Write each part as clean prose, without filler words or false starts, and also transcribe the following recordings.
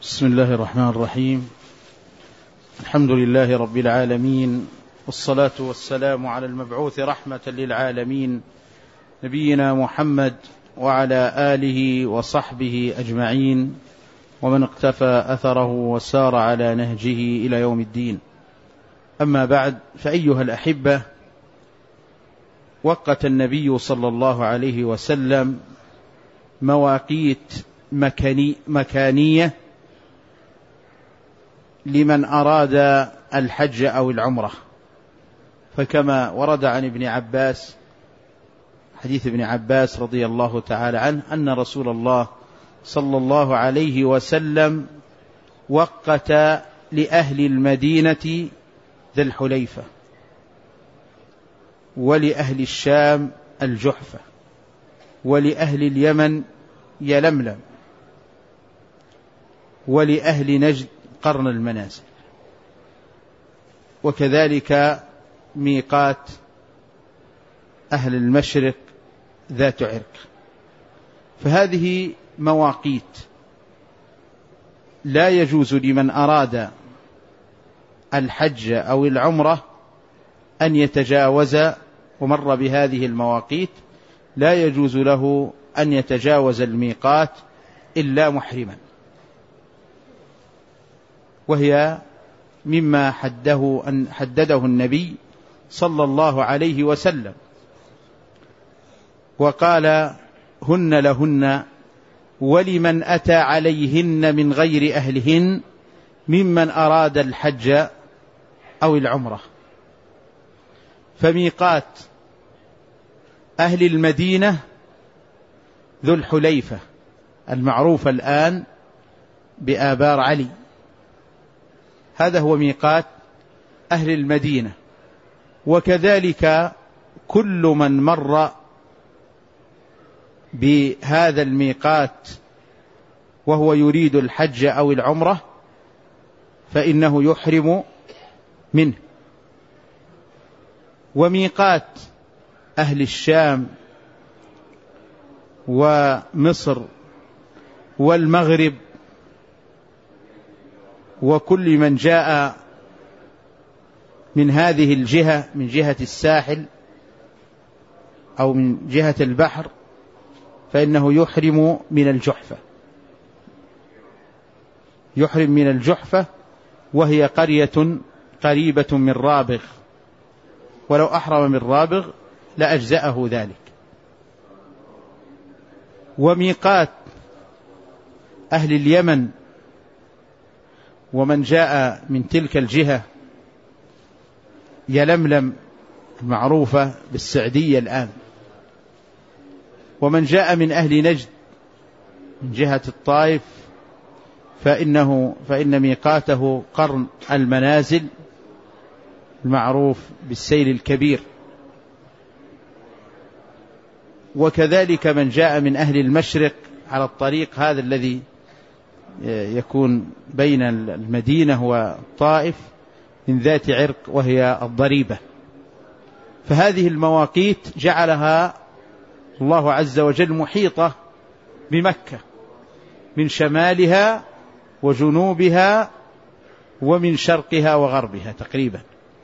بسم الله الرحمن الرحيم. الحمد لله رب العالمين، والصلاة والسلام على المبعوث رحمة للعالمين نبينا محمد وعلى آله وصحبه أجمعين، ومن اقتفى أثره وسار على نهجه إلى يوم الدين. أما بعد، فأيها الأحبة، وقت النبي صلى الله عليه وسلم مواقيت مكانية لمن أراد الحج أو العمرة، فكما ورد عن ابن عباس، حديث ابن عباس رضي الله تعالى عنه، أن رسول الله صلى الله عليه وسلم وقت لأهل المدينة ذي الحليفة، ولأهل الشام الجحفة، ولأهل اليمن يلملم، ولأهل نجد قرن المنازل، وكذلك ميقات أهل المشرق ذات عرق. فهذه مواقيت لا يجوز لمن أراد الحج أو العمرة أن يتجاوز، ومر بهذه المواقيت، لا يجوز له أن يتجاوز الميقات إلا محرما، وهي مما حدده النبي صلى الله عليه وسلم، وقال: هن لهن ولمن أتى عليهن من غير أهلهن ممن أراد الحج أو العمرة. فميقات أهل المدينة ذو الحليفة المعروف الآن بآبار علي، هذا هو ميقات أهل المدينة. وكذلك كل من مر بهذا الميقات وهو يريد الحج أو العمرة فإنه يحرم منه. وميقات أهل الشام ومصر والمغرب وكل من جاء من هذه الجهة، من جهة الساحل أو من جهة البحر، فإنه يحرم من الجحفة، يحرم من الجحفة، وهي قرية قريبة من رابغ، ولو أحرم من رابغ لأجزأه ذلك. وميقات أهل اليمن ومن جاء من تلك الجهة يلملم المعروفة بالسعدية الآن، ومن جاء من أهل نجد من جهة الطائف فإن ميقاته قرن المنازل المعروف بالسيل الكبير. وكذلك من جاء من أهل المشرق على الطريق هذا الذي يكون بين المدينة والطائف من ذات عرق، وهي الضريبة. فهذه المواقيت جعلها الله عز وجل محيطة بمكة من شمالها وجنوبها ومن شرقها وغربها تقريبا.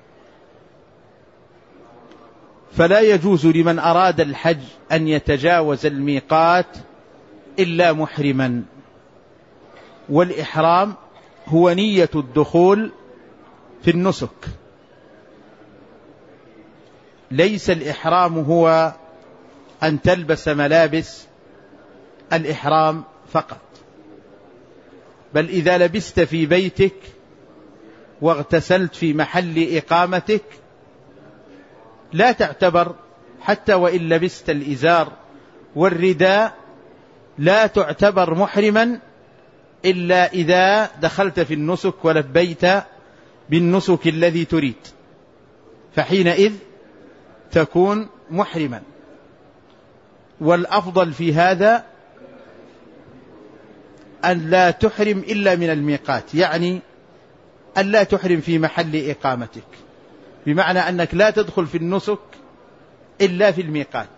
فلا يجوز لمن أراد الحج أن يتجاوز الميقات إلا محرما. والإحرام هو نية الدخول في النسك، ليس الإحرام هو أن تلبس ملابس الإحرام فقط، بل إذا لبست في بيتك واغتسلت في محل إقامتك لا تعتبر، حتى وإن لبست الإزار والرداء لا تعتبر محرما إلا إذا دخلت في النسك ولبيت بالنسك الذي تريد، فحينئذ تكون محرما. والأفضل في هذا أن لا تحرم إلا من الميقات، يعني أن لا تحرم في محل إقامتك، بمعنى أنك لا تدخل في النسك إلا في الميقات.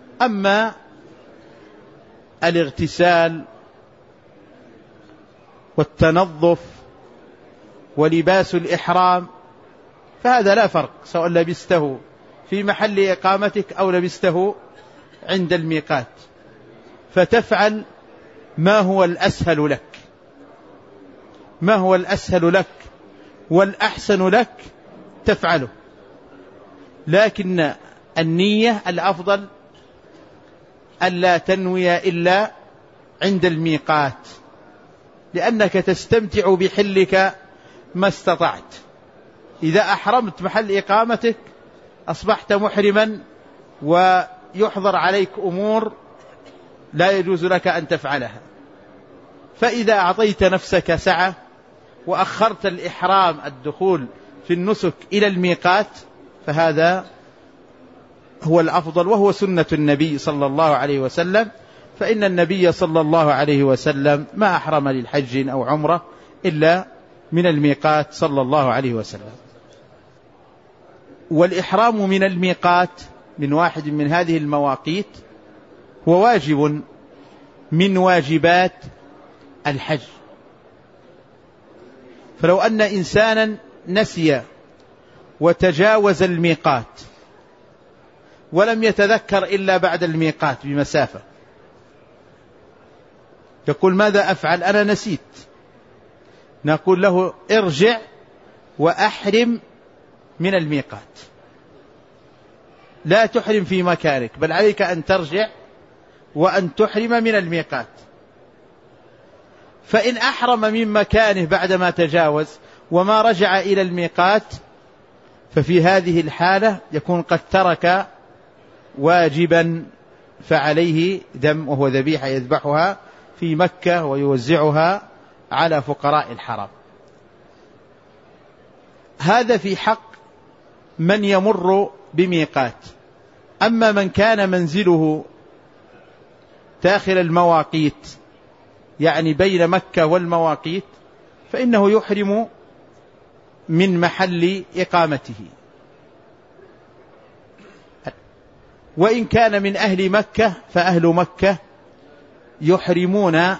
أما الاغتسال والتنظف ولباس الإحرام، فهذا لا فرق سواء لبسته في محل إقامتك أو لبسته عند الميقات، فتفعل ما هو الأسهل لك، ما هو الأسهل لك والأحسن لك تفعله. لكن النية الأفضل ألا تنوي إلا عند الميقات، لأنك تستمتع بحلك ما استطعت. إذا أحرمت محل إقامتك أصبحت محرما ويحضر عليك أمور لا يجوز لك أن تفعلها. فإذا أعطيت نفسك سعة وأخرت الإحرام الدخول في النسك إلى الميقات فهذا هو الأفضل، وهو سنة النبي صلى الله عليه وسلم، فإن النبي صلى الله عليه وسلم ما أحرم للحج أو عمرة إلا من الميقات صلى الله عليه وسلم. والإحرام من الميقات من واحد من هذه المواقيت هو واجب من واجبات الحج. فلو أن إنسانا نسي وتجاوز الميقات ولم يتذكر إلا بعد الميقات بمسافة، يقول ماذا أفعل؟ أنا نسيت. نقول له ارجع وأحرم من الميقات، لا تحرم في مكانك، بل عليك أن ترجع وأن تحرم من الميقات. فإن أحرم من مكانه بعدما تجاوز وما رجع إلى الميقات ففي هذه الحالة يكون قد ترك واجبا، فعليه دم، وهو ذبيحة يذبحها في مكة ويوزعها على فقراء الحرم. هذا في حق من يمر بميقات. أما من كان منزله داخل المواقيت، يعني بين مكة والمواقيت، فإنه يحرم من محل إقامته. وإن كان من أهل مكة فأهل مكة يحرمون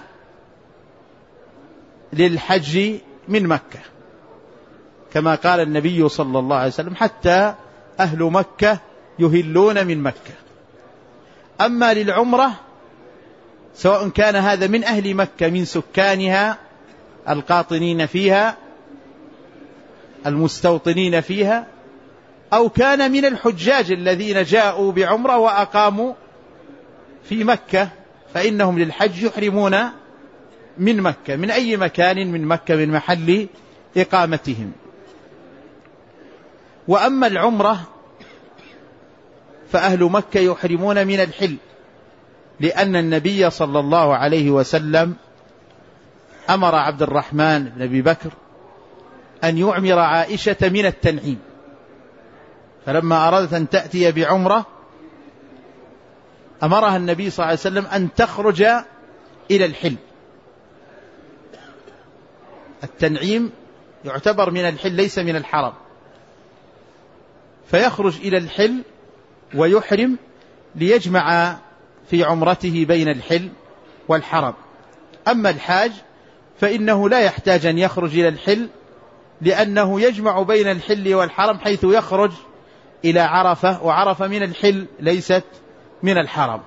للحج من مكة، كما قال النبي صلى الله عليه وسلم حتى أهل مكة يهلون من مكة. أما للعمرة سواء كان هذا من أهل مكة من سكانها القاطنين فيها المستوطنين فيها، أو كان من الحجاج الذين جاءوا بعمرة وأقاموا في مكة، فإنهم للحج يحرمون من مكة من أي مكان من مكة من محل إقامتهم. وأما العمرة فأهل مكة يحرمون من الحل، لأن النبي صلى الله عليه وسلم أمر عبد الرحمن بن أبي بكر أن يعمر عائشة من التنعيم، فلما أرادت أن تأتي بعمرة أمرها النبي صلى الله عليه وسلم أن تخرج إلى الحل. التنعيم يعتبر من الحل ليس من الحرم، فيخرج إلى الحل ويحرم ليجمع في عمرته بين الحل والحرم. أما الحاج فإنه لا يحتاج أن يخرج إلى الحل، لأنه يجمع بين الحل والحرم حيث يخرج إلى عرفة، وعرفة من الحل ليست من الحرم.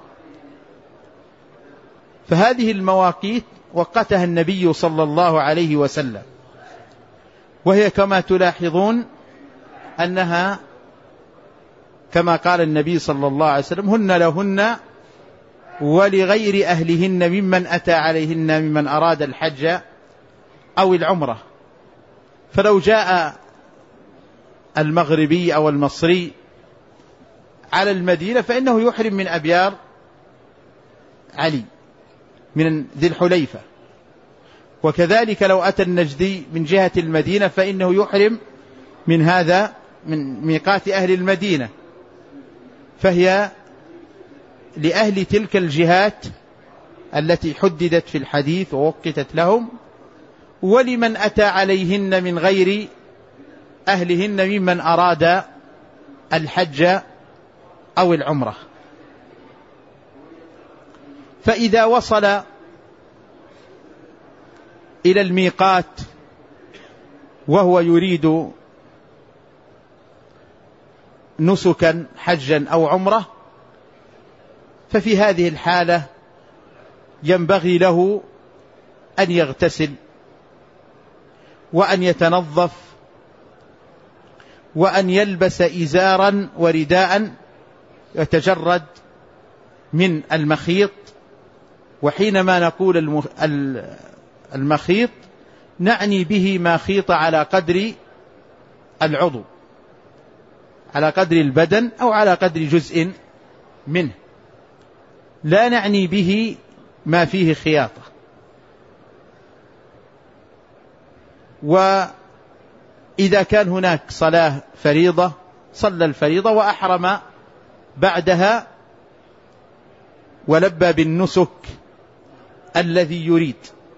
فهذه المواقيت وقتها النبي صلى الله عليه وسلم، وهي كما تلاحظون أنها كما قال النبي صلى الله عليه وسلم هن لهن ولغير أهلهن ممن أتى عليهن ممن أراد الحج أو العمرة. فلو جاء المغربي أو المصري على المدينة فإنه يحرم من أبيار علي من ذي الحليفة، وكذلك لو أتى النجدي من جهة المدينة فإنه يحرم من هذا من ميقات أهل المدينة، فهي لأهل تلك الجهات التي حددت في الحديث ووقتت لهم، ولمن أتى عليهن من غير أهلهن ممن أراد الحج أو العمرة. فإذا وصل إلى الميقات وهو يريد نسكا حجا أو عمرة، ففي هذه الحالة ينبغي له أن يغتسل وأن يتنظف وأن يلبس إزارا ورداء يتجرد من المخيط. وحينما نقول المخيط نعني به ما خيط على قدر العضو، على قدر البدن أو على قدر جزء منه، لا نعني به ما فيه خياطة. وإذا كان هناك صلاة فريضة صلى الفريضة وأحرم بعدها ولبى بالنسك الذي يريد.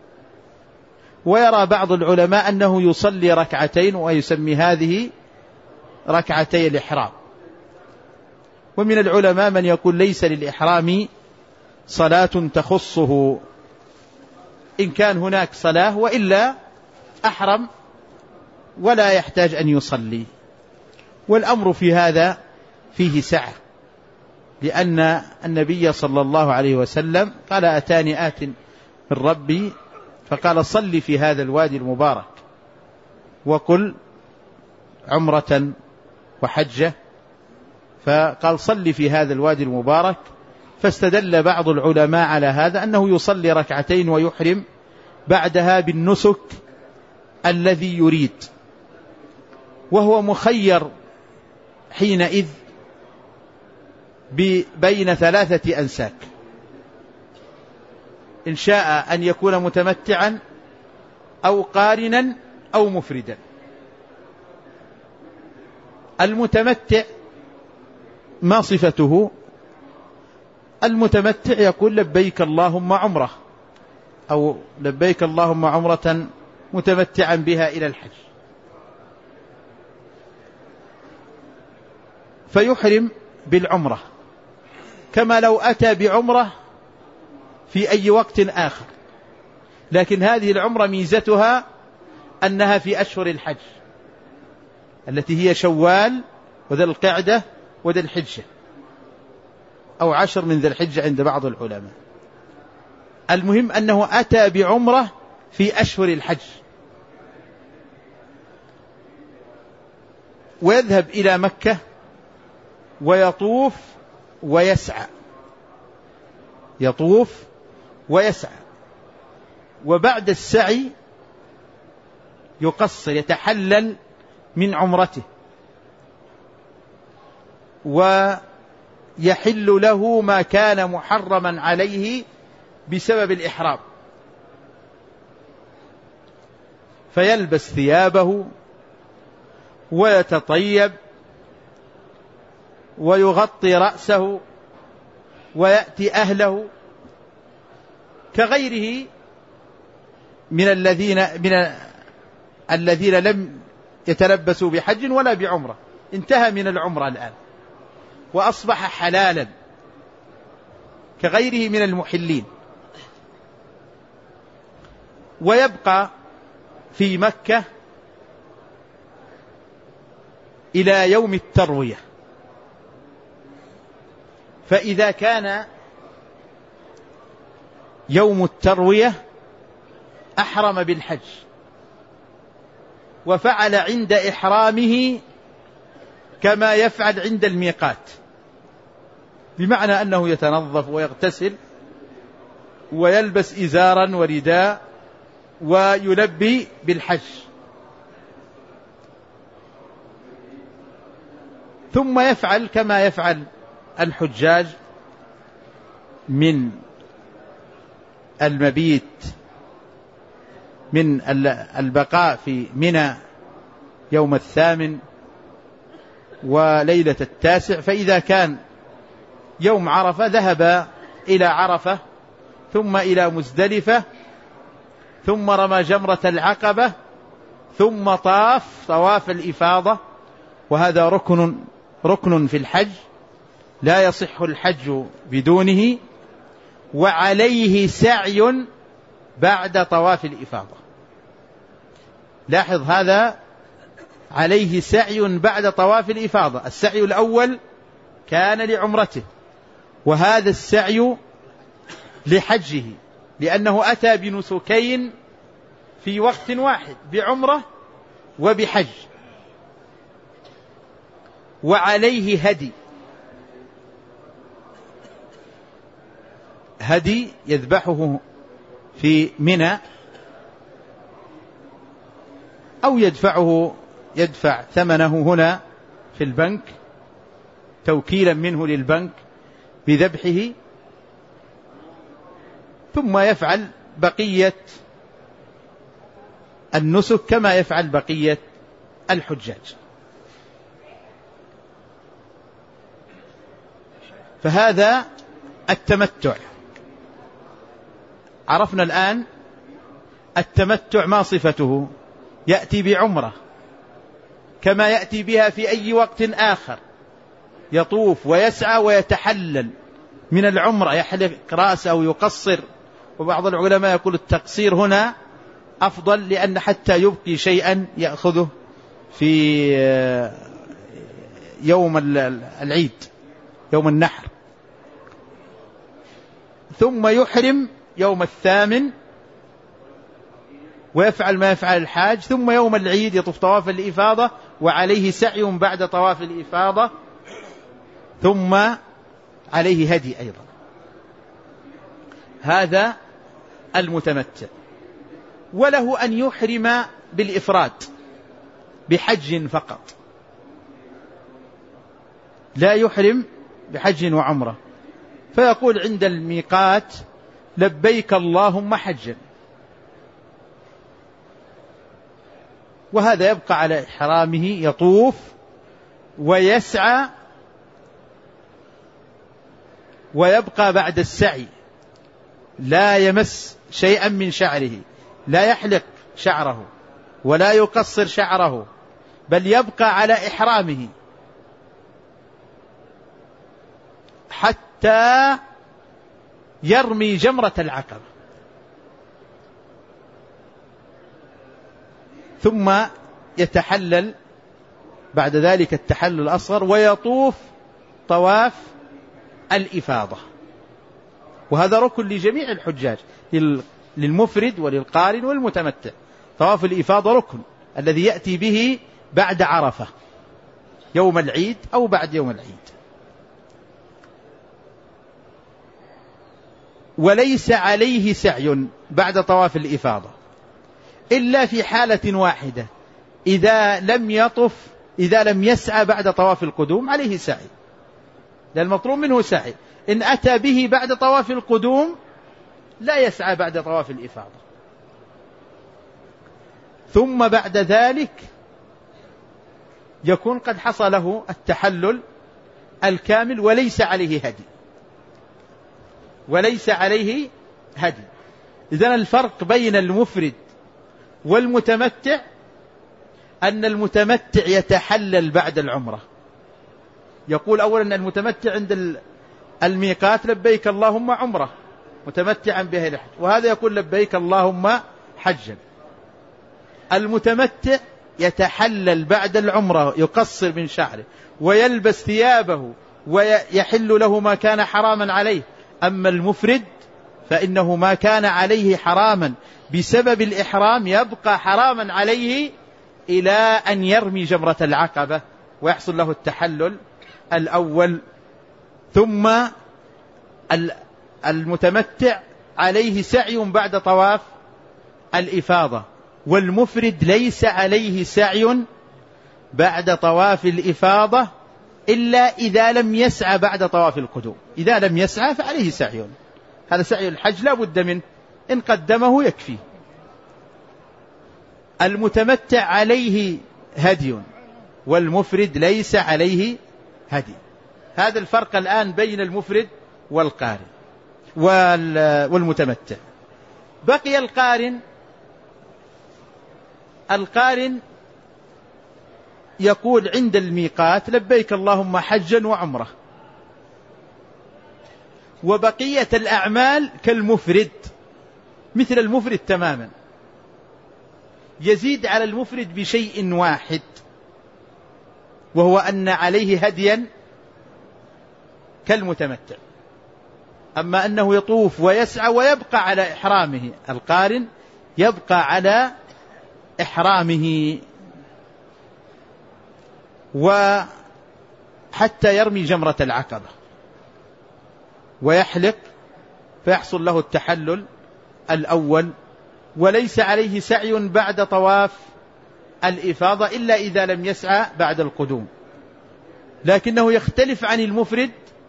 ويرى بعض العلماء أنه يصلي ركعتين ويسمي هذه ركعتي الإحرام. ومن العلماء من يقول ليس للإحرام صلاة تخصه إن كان هناك صلاة، وإلا أحرم ولا يحتاج أن يصلي. والأمر في هذا فيه سعة، لأن النبي صلى الله عليه وسلم قال أتاني آت من ربي فقال صل في هذا الوادي المبارك وقل عمرة وحجة، فقال صل في هذا الوادي المبارك. فاستدل بعض العلماء على هذا أنه يصلي ركعتين ويحرم بعدها بالنسك الذي يريد، وهو مخير حينئذ بين ثلاثة أنساك، إن شاء أن يكون متمتعا أو قارنا أو مفردا. المتمتع ما صفته؟ المتمتع يقول لبيك اللهم عمرة، أو لبيك اللهم عمرة متمتعا بها إلى الحج، فيحرم بالعمرة كما لو أتى بعمرة في أي وقت آخر. لكن هذه العمرة ميزتها أنها في أشهر الحج التي هي شوال وذي القعدة وذي الحجة، أو 10 من ذي الحجة عند بعض العلماء. المهم أنه أتى بعمرة في أشهر الحج، ويذهب إلى مكة ويطوف ويسعى، يطوف ويسعى، وبعد السعي يقصر يتحلل من عمرته، ويحل له ما كان محرما عليه بسبب الإحرام، فيلبس ثيابه ويتطيب ويغطي رأسه ويأتي أهله كغيره من الذين لم يتلبسوا بحج ولا بعمرة. انتهى من العمرة الآن وأصبح حلالا كغيره من المحلين، ويبقى في مكة إلى يوم التروية. فإذا كان يوم التروية أحرم بالحج وفعل عند إحرامه كما يفعل عند الميقات، بمعنى أنه يتنظف ويغتسل ويلبس إزارا ورداء ويلبي بالحج، ثم يفعل كما يفعل الحجاج من المبيت من البقاء في منى يوم 8 وليلة 9، فإذا كان يوم عرفة ذهب إلى عرفة ثم إلى مزدلفة ثم رمى جمرة العقبة ثم طواف الإفاضة، وهذا ركن في الحج لا يصح الحج بدونه، وعليه سعي بعد طواف الإفاضة. لاحظ هذا عليه سعي بعد طواف الإفاضة. السعي الأول كان لعمرته، وهذا السعي لحجه، لأنه أتى بنسكين في وقت واحد، بعمرة وبحج، وعليه هدي يذبحه في منى، أو يدفع ثمنه هنا في البنك توكيلا منه للبنك بذبحه، ثم يفعل بقية النسك كما يفعل بقية الحجاج. فهذا التمتع. عرفنا الآن التمتع ما صفته؟ يأتي بعمرة كما يأتي بها في أي وقت آخر، يطوف ويسعى ويتحلل من العمرة، يحلق رأسه أو يقصر، وبعض العلماء يقول التقصير هنا أفضل، لأن حتى يبقي شيئا يأخذه في يوم العيد، يوم النحر، ثم يحرم يوم 8 ويفعل ما يفعل الحاج، ثم يوم العيد يطوف طواف الإفاضة وعليه سعي بعد طواف الإفاضة، ثم عليه هدي أيضا. هذا المتمتع. وله أن يحرم بالإفراد بحج فقط، لا يحرم بحج وعمرة، فيقول عند الميقات لبيك اللهم حجا، وهذا يبقى على إحرامه، يطوف ويسعى، ويبقى بعد السعي لا يمس شيئا من شعره، لا يحلق شعره ولا يقصر شعره، بل يبقى على إحرامه حتى يرمي جمرة العقبة، ثم يتحلل بعد ذلك التحلل الأصغر، ويطوف طواف الإفاضة. وهذا ركن لجميع الحجاج، للمفرد وللقارن والمتمتع. طواف الإفاضة ركن الذي يأتي به بعد عرفة يوم العيد أو بعد يوم العيد. وليس عليه سعي بعد طواف الإفاضة إلا في حالة واحدة، إذا لم يسعى بعد طواف القدوم عليه سعي، لأن المطلوب منه سعي. إن أتى به بعد طواف القدوم لا يسعى بعد طواف الإفاضة، ثم بعد ذلك يكون قد حصل له التحلل الكامل وليس عليه هدي. إذن الفرق بين المفرد والمتمتع أن المتمتع يتحلل بعد العمرة. يقول أولا المتمتع عند الميقات لبيك اللهم عمرة متمتعا بها الحج، وهذا يقول لبيك اللهم حجا. المتمتع يتحلل بعد العمرة، يقصر من شعره ويلبس ثيابه ويحل له ما كان حراما عليه. أما المفرد فإنه ما كان عليه حراما بسبب الإحرام يبقى حراما عليه إلى أن يرمي جمرة العقبة ويحصل له التحلل الأول. ثم المتمتع عليه سعي بعد طواف الإفاضة، والمفرد ليس عليه سعي بعد طواف الإفاضة إلا إذا لم يسعى بعد طواف القدوم. إذا لم يسعى فعليه سعي، هذا سعي الحج لا بد منه، إن قدمه يكفي. المتمتع عليه هدي والمفرد ليس عليه هدي. هذا الفرق الآن بين المفرد والقارن والمتمتع. بقي القارن يقول عند الميقات لبيك اللهم حجا وعمرة، وبقية الأعمال كالمفرد، مثل المفرد تماما، يزيد على المفرد بشيء واحد، وهو أن عليه هديا كالمتمتع. أما أنه يطوف ويسعى ويبقى على إحرامه، القارن يبقى على إحرامه وحتى يرمي جمرة العقبة ويحلق فيحصل له التحلل الأول، وليس عليه سعي بعد طواف الإفاضة إلا إذا لم يسعى بعد القدوم، لكنه يختلف عن المفرد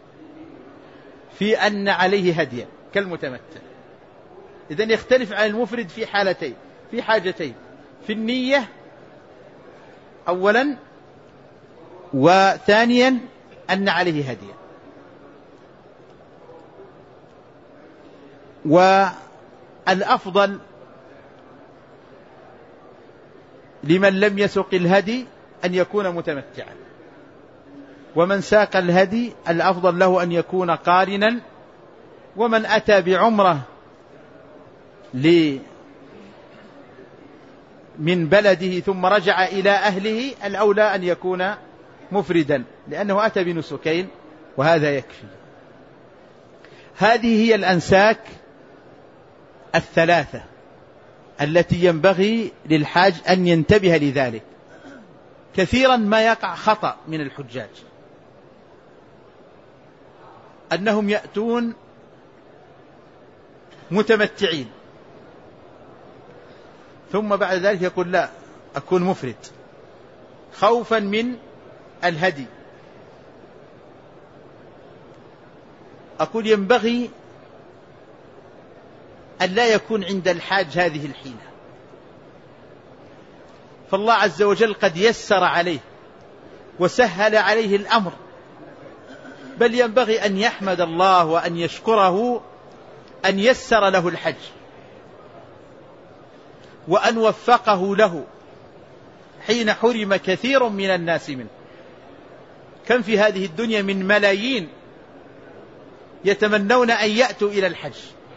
في أن عليه هديا كالمتمتع. إذن يختلف عن المفرد في حالتين، في حاجتين: في النية أولا، وثانيا أن عليه هديا. والأفضل لمن لم يسق الهدي أن يكون متمتعا، ومن ساق الهدي الأفضل له أن يكون قارنا، ومن أتى بعمرة من بلده ثم رجع إلى أهله الأولى أن يكون مفردا، لأنه أتى بنسكين وهذا يكفي. هذه هي الأنساك الثلاثة التي ينبغي للحاج أن ينتبه لذلك. كثيرا ما يقع خطأ من الحجاج أنهم يأتون متمتعين ثم بعد ذلك يقول لا أكون مفرد خوفا من الهدي. أقول ينبغي أن لا يكون عند الحاج هذه الحيلة، فالله عز وجل قد يسر عليه وسهل عليه الأمر، بل ينبغي أن يحمد الله وأن يشكره أن يسر له الحج وأن وفقه له حين حرم كثير من الناس منه. كم في هذه الدنيا من ملايين يتمنون أن يأتوا إلى الحج.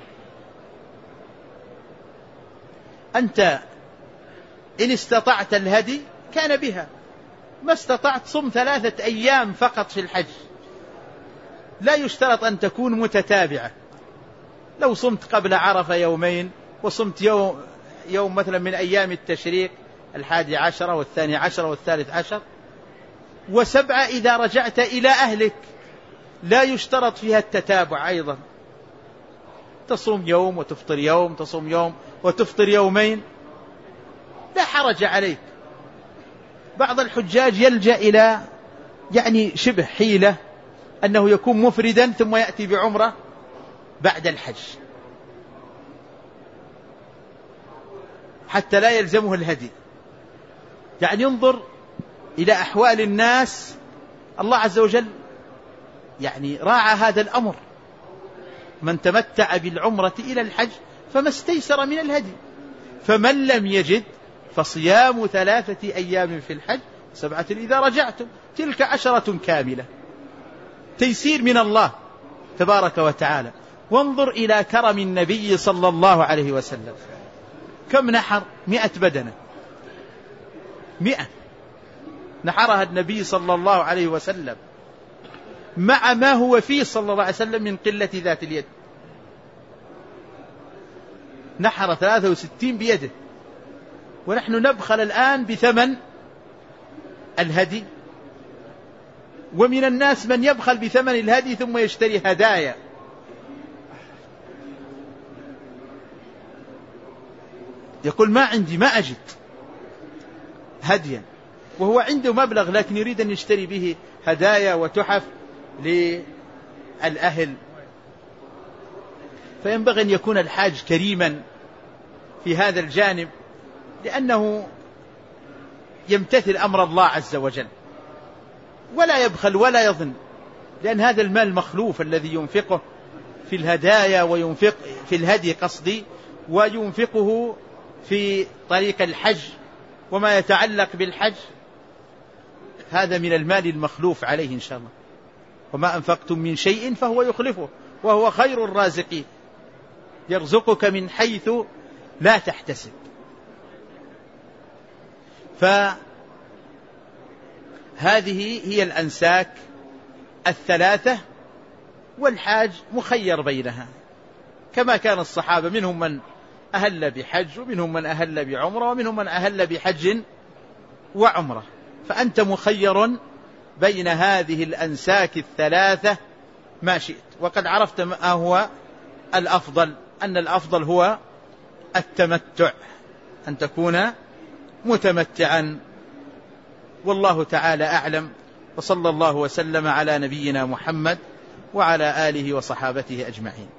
أنت إن استطعت الهدي كان بها، ما استطعت صم 3 أيام فقط في الحج، لا يشترط أن تكون متتابعة. لو صمت قبل عرفة يومين وصمت يوم مثلا من أيام التشريق 11 و12 و13 و7 إذا رجعت إلى أهلك، لا يشترط فيها التتابع أيضا، تصوم يوم وتفطر يوم، تصوم يوم وتفطر يومين، لا حرج عليك. بعض الحجاج يلجأ إلى شبه حيلة أنه يكون مفردا ثم يأتي بعمرة بعد الحج حتى لا يلزمه الهدي. ينظر إلى أحوال الناس، الله عز وجل راعى هذا الأمر، من تمتع بالعمرة إلى الحج فما استيسر من الهدي، فمن لم يجد فصيام 3 أيام في الحج 7 إذا رجعتم، تلك 10 كاملة، تيسير من الله تبارك وتعالى. وانظر إلى كرم النبي صلى الله عليه وسلم، كم نحر؟ 100 بدنة، 100 نحرها النبي صلى الله عليه وسلم، مع ما هو فيه صلى الله عليه وسلم من قلة ذات اليد. نحر 63 بيده، ونحن نبخل الآن بثمن الهدي. ومن الناس من يبخل بثمن الهدي ثم يشتري هدايا. يقول ما عندي، ما أجد هديا، وهو عنده مبلغ لكن يريد أن يشتري به هدايا وتحف للأهل. فينبغي أن يكون الحاج كريما في هذا الجانب، لأنه يمتثل أمر الله عز وجل ولا يبخل ولا يظن، لأن هذا المال مخلوف الذي ينفقه في الهدايا وينفق في الهدي قصدي، وينفقه في طريق الحج وما يتعلق بالحج، هذا من المال المخلوف عليه إن شاء الله. وما أنفقتم من شيء فهو يخلفه وهو خير الرازقين، يرزقك من حيث لا تحتسب. فهذه هي الأنساك الثلاثة، والحاج مخير بينها، كما كان الصحابة منهم من أهل بحج ومنهم من أهل بعمرة ومنهم من أهل بحج وعمرة، فأنت مخير بين هذه الأنساك الثلاثة ما شئت. وقد عرفت ما هو الأفضل، أن الأفضل هو التمتع، أن تكون متمتعا، والله تعالى أعلم. وصلى الله وسلم على نبينا محمد وعلى آله وصحابته أجمعين.